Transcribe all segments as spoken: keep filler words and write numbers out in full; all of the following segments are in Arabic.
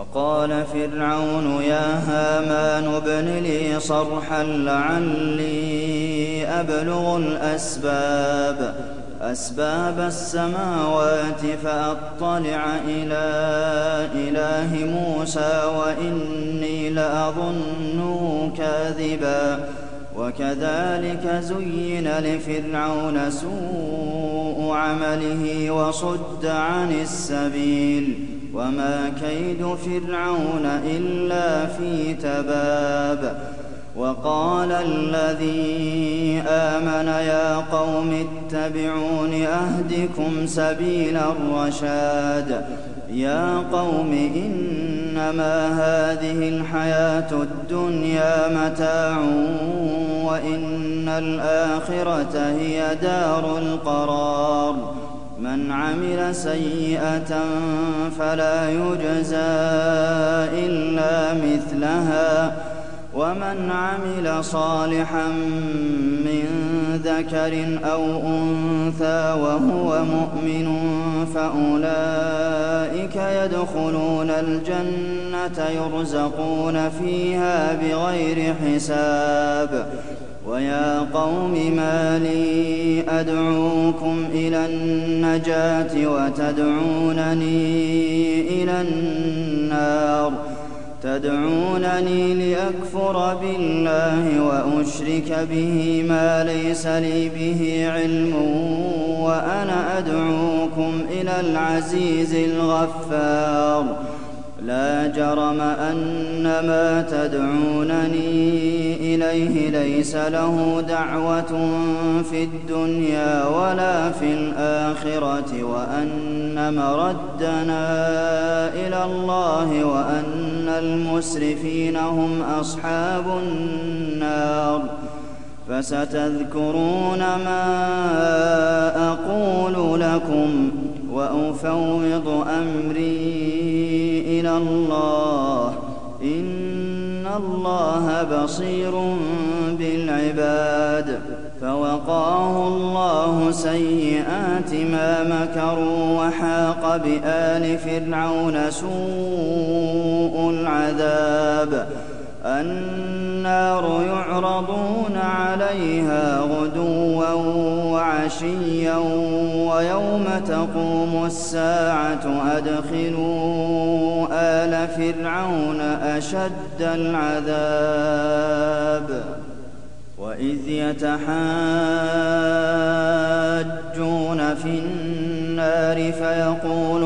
وقال فرعون يا هامان ابن لي صرحا لعلي أبلغ الأسباب أسباب السماوات فأطلع إلى إله موسى وإني لأظنه كاذبا وكذلك زين لفرعون سوء عمله وصد عن السبيل وما كيد فرعون إلا في تباب وقال الذي آمن يا قوم اتبعون أهدكم سبيل الرشاد يا قوم إنما هذه الحياة الدنيا متاع وإن الآخرة هي دار القرار من عمل سيئة فلا يجزى إلا مثلها ومن عمل صالحا من ذكر أو أنثى وهو مؤمن فأولئك يدخلون الجنة يرزقون فيها بغير حساب ويا قوم ما لي أدعوكم إلى النجاة وتدعونني إلى النار تدعونني لأكفر بالله وأشرك به ما ليس لي به علم وأنا أدعوكم إلى العزيز الغفار لا جرم أن ما تدعونني إليه ليس له دعوة في الدنيا ولا في الآخرة وأن مردنا إلى الله وأن المسرفين هم أصحاب النار فستذكرون ما أقول لكم وأفوض أمري إلى الله إن الله بصير بالعباد فوقاه الله سيئات ما مكروا وحاق بآل فرعون سوء العذاب النار يعرضون عليها غدوا وعشيا ويوم تقوم الساعة أدخلوا آل فرعون أشد العذاب وإذ يتحاجون في النار فيقول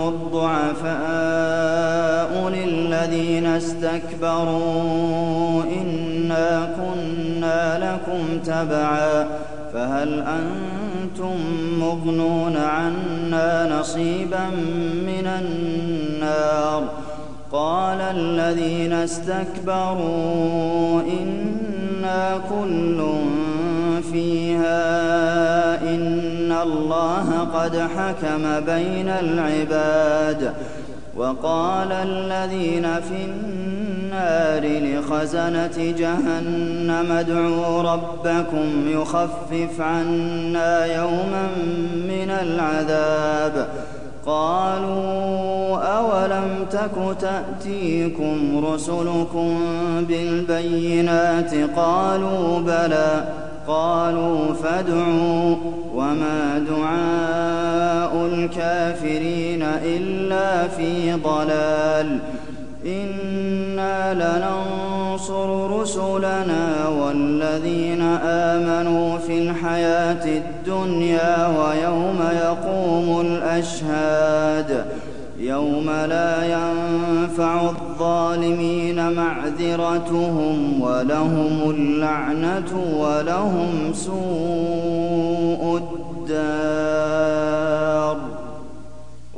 الضعفاء للذين استكبروا إنا كنا لكم تبعا فهل أنتم مغنون عنا نصيبا من النار قال الذين استكبروا إنا كل فيها إن الله قد حكم بين العباد وقال الذين في النار لخزنة جهنم ادعوا ربكم يخفف عنا يوما من العذاب قالوا أولم تك تأتيكم رسلكم بالبينات قالوا بلى قالوا فادعوا وما دعاء الكافرين إلا في ضلال إنا لننصر رسلنا والذين آمنوا في الحياة الدنيا ويوم يقوم الأشهاد يوم لا ينفع الظالمين معذرتهم ولهم اللعنة ولهم سوء الدار